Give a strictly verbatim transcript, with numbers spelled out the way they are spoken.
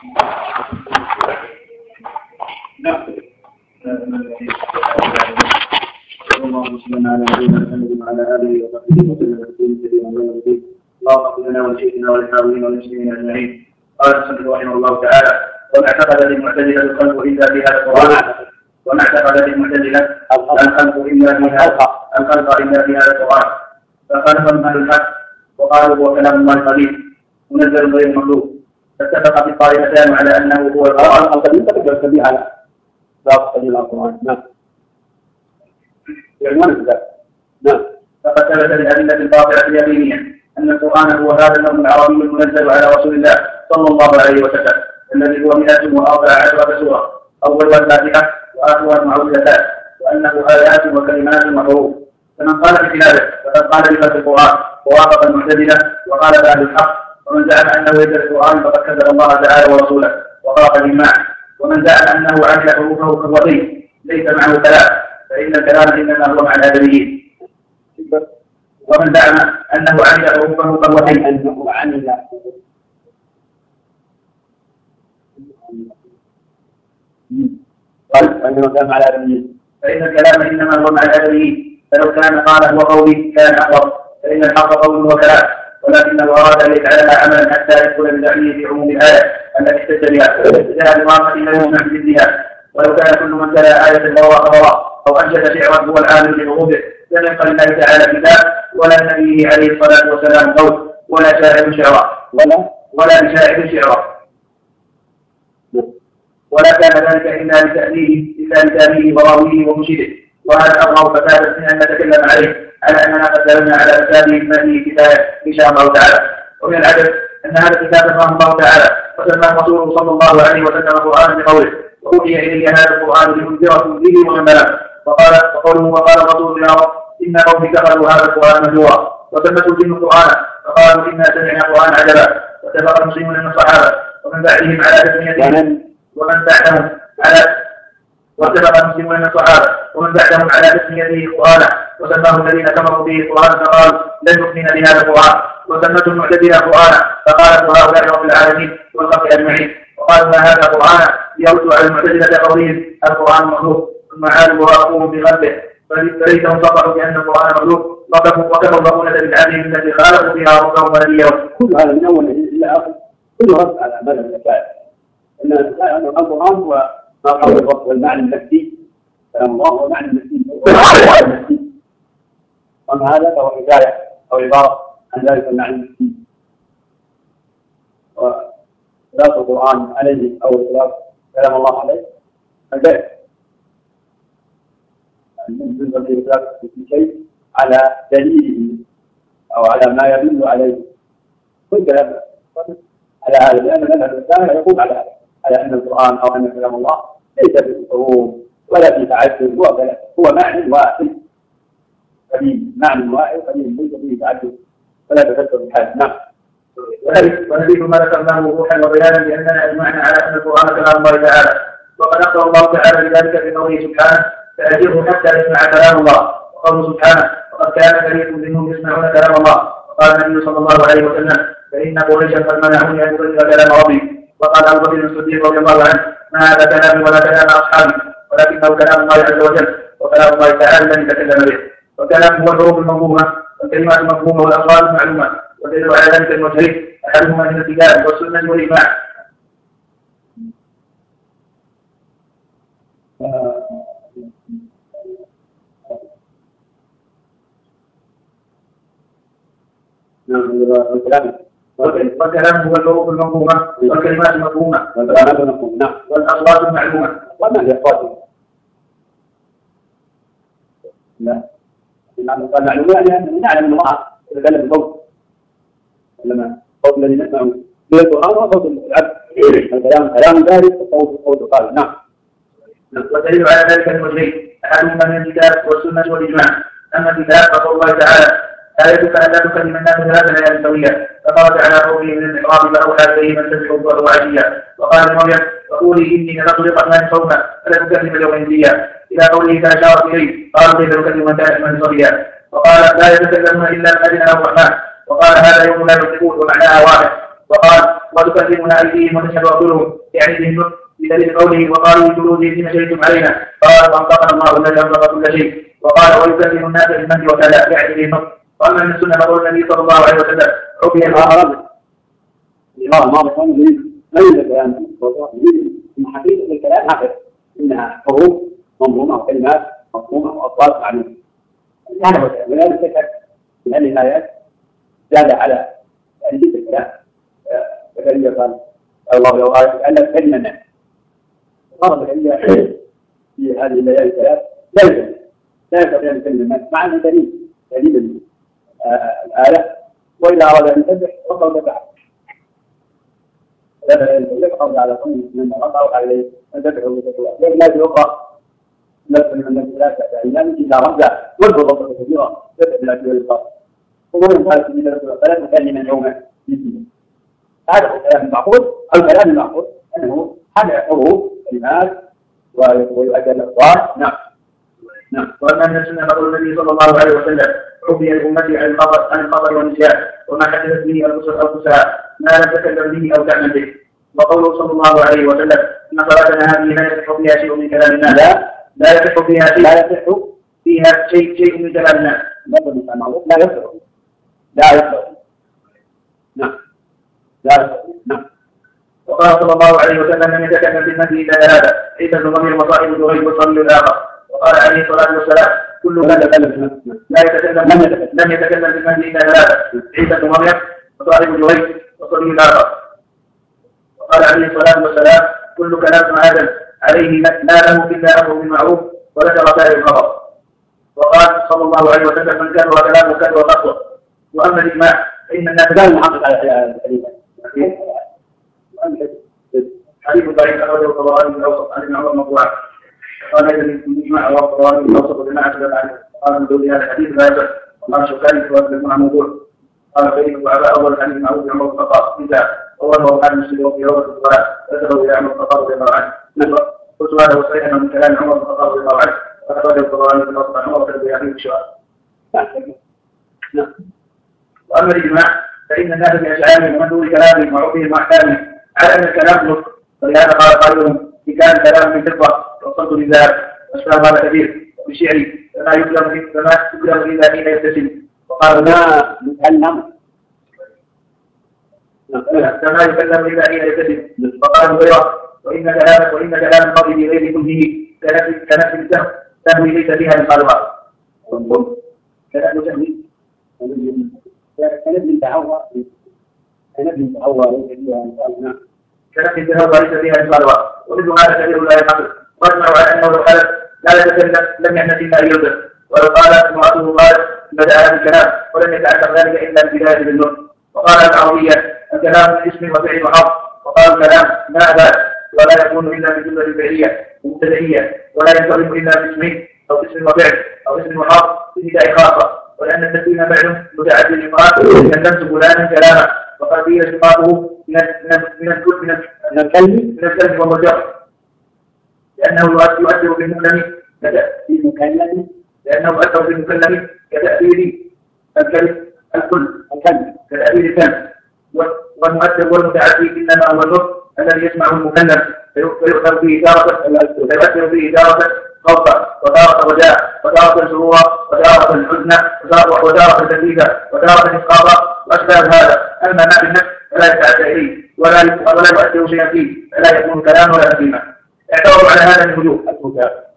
اللهم صل على نبينا محمد وعلى اله وصحبه وسلم تسليما كثيرا. اللهم اغفر لنا ولشيخنا وللحاضرين والمسلمين اجمعين. قال المصنف رحمه الله تعالى: وما اعتقد للمعتزله الخلق الا في هذا القران وما اعتقد للمعتزله الخلق الا في هذا الخلق الا في هذا القران فخلقهم اهل الحق وقالوا هو كلام الله القديم منزل غير مخلوق. فاتفق الطائفتان على انه هو القران القديم تقدر على لا تقدم القران. نعم. نعم. فقد ثبت بالأدلة القاطعة اليقينية أن القرآن هو هذا النظم العربي المنزل على رسول الله صلى الله عليه وسلم الذي هو مئة وأربع عشرة سورة أولها الفاتحة وآخرها المعوذتان وأنه آيات وكلمات وحروف. فمن قال بخلافه فقد قال بخلق القرآن ووافق المعتزلة وقال أهل الحق. ومن زعم أنه ليس القرآن فقد كذب الله تعالى ورسوله وخالف الإجماع. ومن زعم أنه عمل حروفه كالوحي ليس معه كلام فإن الكلام إنما هو مع الآدميين. ومن زعم أنه عمل حروفه كالوحي أنه عمل قال أنه كلام على الآدميين فإن الكلام إنما هو مع الآدميين. فلو كان قال هو قولي كان أقرب فإن الحق قول وكلام ولكنه أراد أن يجعلها عملا حتى يدخل بزعمه في عموم الآية التي احتج بها إذا الواقع لا يسمع بمثلها. ولو كان كل من تلا آية فهو خبرا أو أنشد شعرا هو العامل بظهوره لم يقل الله تعالى كتاب ولا نبيه عليه الصلاة والسلام قول ولا شاعر شعرا ولا ولا لشاعر شعرا ولا كان ذلك إلا لتأليه إلا لتأليه وراويه ومشيده. وهذا أمر فساد من أن نتكلم عليه على أننا قد دلنا على فساده ما فيه كفاية إن شاء الله تعالى. ومن العجب أن هذا الكتاب رحمه الله تعالى وسماه رسوله صلى الله عليه وسلم قرآنا بقوله وأوحي إلي هذا القرآن لأنذركم به ومن بلغ. وقال وقوله وقال الرسول يا رب إن قومي اتخذوا هذا القرآن مهجورا وسمته الجن قرآنا فقالوا إنا سمعنا قرآن عجبا. واتفق المسلمون من الصحابة ومن بعدهم على تسميته ومن بعدهم على واتفق المسلمون من الصحابة ومن بعدهم على تسميته قرآنا وسماه الذين كفروا به قرآنا فقالوا لن نؤمن بهذا القرآن. وسمته المعتزلة قرآنا فقالت هؤلاء رب العالمين والخلق أجمعين. وقالوا ما هذا قرآن يرد على المعتزلة قولهم القرآن مخلوق ثم عادوا وراءوه بقلبه فليتهم صرحوا بأن القرآن مخلوق وكفروا المؤونة بالعدل التي خالفوا بها ربهم ونبيهم. كل هذا من أول إلى آخر كله رد على مذهب الأشاعرة أن القرآن هو ما قول الرب والمعنى النفسي كلام الله والمعنى النفسي وما هذا فهو حكاية أو عبارة عن ذلك المعنى النفسي. وإطلاق القرآن عليه أو إطلاق كلام الله عليه البيت بالنسبة لإطلاق شيء على دليله أو على ما يدل عليه كل كلام على هذا لأن مذهب الإسلام يقوم على هذا على أن القرآن أو أن كلام الله ليس في حروف ولا في تعدد هو معنى واحد قديم معنى واحد قديم ليس فيه تعدد ولا تفسر بحال. نعم. ونبيك ما ذكرناه روحا وبيانا لأننا أجمعنا على أن القرآن كلام الله تعالى وقد أخبر الله تعالى بذلك في قوله سبحانه فأجره حتى يسمع كلام الله. وقوله سبحانه وقد كان فريق منهم يسمعون كلام الله. وقال النبي صلى الله عليه وسلم فإن قريشا قد منعوني أن أبلغ كلام ربي. وقال أبو بكر الصديق رضي الله عنه ما هذا كلام ولا كلام أصحابي ولكنه كلام الله عز وجل وكلام الله تعالى الذي تكلم به. وكلامه هو الحروف المفهومة والكلمات المفهومة والألفاظ المعلومة. ودل على ذلك الوجهين أحدهما من الكتاب والسنة والإجماع. والكلام هو الحروف المفهومة والكلمات المفهومة والأصوات المعلومة. وما هي أصوات؟ لا المعلومة يعني نعلم الله يتكلم بصوت لما صوت الذي نسمعه في القرآن وصوت العبد الكلام كلام ذلك صوت صوت قال. نعم. ودليل على ذلك الوجهين أحدهما من الكتاب والسنة والإجماع. أما الكتاب فقول الله تعالى آيتك أن لا تكلم الناس ثلاث ليال سويا فخرج على قوله من المحراب فأوحى إليه من تسبح الظهر وعشيا. وقال لمريم وقولي إني نذرت للرحمن صوما فلا تكلم اليوم إنسيا إلى قوله فأشارت إليه قال كيف نكلم من كان من صبيا. وقال لا يتكلمون إلا بأذن له الرحمن. وقال هذا يوم لا ينطقون ومعناها واحد وقال وتكلمنا أيديهم وتشهد أرجلهم يعني بهم بدليل قوله وقالوا لجلودهم لما شهدتم علينا قال فانطقنا الله الذي انطق كل شيء وقال ويكلم الناس بالمهد وكذا يعني بهم. واما من السنه فقول النبي صلى الله عليه وسلم عفي الامر الإمام الماضي كان يريد غير الكلام من حقيقة الكلام هكذا إنها حروف منظومة وكلمات مفهومة وألفاظ معنوية. هذا ولذلك تشهد في هذه الآيات زاد على تأليف الكلام كذلك قال الله لو ألف كلمة الناس غرض العلة في هذه الليالي الثلاث لا يمكن لا يستطيع أن يكلم الناس مع أنه دليل دليل الآلة وإذا أراد أن يسبح فقط تبعه لا يقضي على كل من قطعوا عليه فذبحه وتقوى لكن لا يقرأ نفس من ثلاثة أيام إذا رجع والبضبط كثيرة تبع الأكل والإقامة ومن قال في ثلاثة كلمة يوما هذا هو الكلام المعقول. الكلام المعقول أنه هذا حروف كلمات ويؤدى الأصوات. نعم نعم. وأما من السنة قول النبي صلى الله عليه وسلم عفي الأمة عن الخطأ عن الخطأ والنسيان وما حدثت به أنفسها ما لم تكلم به أو تعمل به. وقوله صلى الله عليه وسلم إن صلاتنا هذه لا يصح فيها شيء من كلام الناس لا لا يصح فيها شيء لا يصح فيها شيء شيء من كلام الناس لا يصح لا يصح نعم لا يصح نعم. وقال صلى الله عليه وسلم لم يتكلم بالمهد إلا ثلاثة عيسى بن مريم وصاحب جريج والصبي الآخر. وقال عليه الصلاة والسلام كل من لا يتكلم لم يتكلم بالمهد إلا ثلاثة عيسى بن مريم وصاحب جريج والصبي الآخر. وقال عليه الصلاة والسلام كل كلام آدم عليه لا له إلا أمر بالمعروف وذكر سائر الخبر. وقال صلى الله عليه وسلم من كثر كلامه كثر خطوة. وأما الإجماع فإن الناس لا يحقق على الحديث حديث ضعيف أخرجه الطبراني الأوسط عن ابن عمر مرفوعا. قال إذا الإجماع رواه الطبراني الأوسط وجماعة عنه. قال من دون هذا الحديث لا يصح. وقال الشوكاني في وزن موضوع. قال خير الصحابة أول الحديث معروف عن عمر بن الخطاب انتهى. ورواه عن مسلم وفي رواه الصلاة ذكره إلى عمر بن الخطاب رضي الله عنه. قلت هذا صحيح من كلام عمر بن الخطاب رضي الله عنه. فأخرجه الطبراني في الأوسط عن عمر بن الخطاب بالشوال. وأما الإجماع فإن الناس بأشعارهم ومن دون كلامهم وعقلهم وأحكامهم على أن الكلام نطق. ولهذا قال قائلهم إن كان كلام من فضة والصوت من ذهب وأشباه هذا كثير بشعري فما يكلم فما يكلم إلا حين يبتسم. وقال ما يتكلم فما يكلم إلا حين يبتسم. وقال غيره وإن كلام وإن كلام القاضي بغير كله كنفس السهم تهوي ليس فيها الخلوة. كلام جهمي كنبي تعوى كنبي تعوى كانت الجهاد ليس فيها الصلوة. ومثل هذا كثير لا يحصل. واجمع على انه لو حدث لا يتكلم لم يحدث الا ان يلبس. ولو قال امراته قالت بدا بالكلام ولم يتعلق ذلك الا البدايه بالنطق. وقال العربيه الكلام من اسم وفعل وحرف. وقال الكلام ما ذاك ولا يكون الا بجمله فعليه مبتدئيه ولا ينصرف الا باسمين او اسم وفعل او اسم وحرف بابتداء خاصه. ولان التكوين فعل متعدد الافراد كلمت فلانا كلاما. وقد قيل اشتقاقه من من الكل من من الكلم من الكلم والمجرد لأنه يؤثر بالمكلم المكلم لأنه يؤثر بالمكلم كتأثير الكلم الكل الكلم كتأثير الكلم. والمؤثر والمتعدي إنما هو النطق الذي يسمعه المكلم فيؤثر به تارة فيؤثر به تارة خوفا وتارة رجاء وتارة سرورا وتارة حزنا وتارة تكليفا وتارة إسقاطا وأشباه هذا. أما ما في النفس فلا يتعدى إليه ولا ولا يؤثر شيئا فيه فلا يكون كلام ولا كلمة. اعتبروا على هذا من وجوه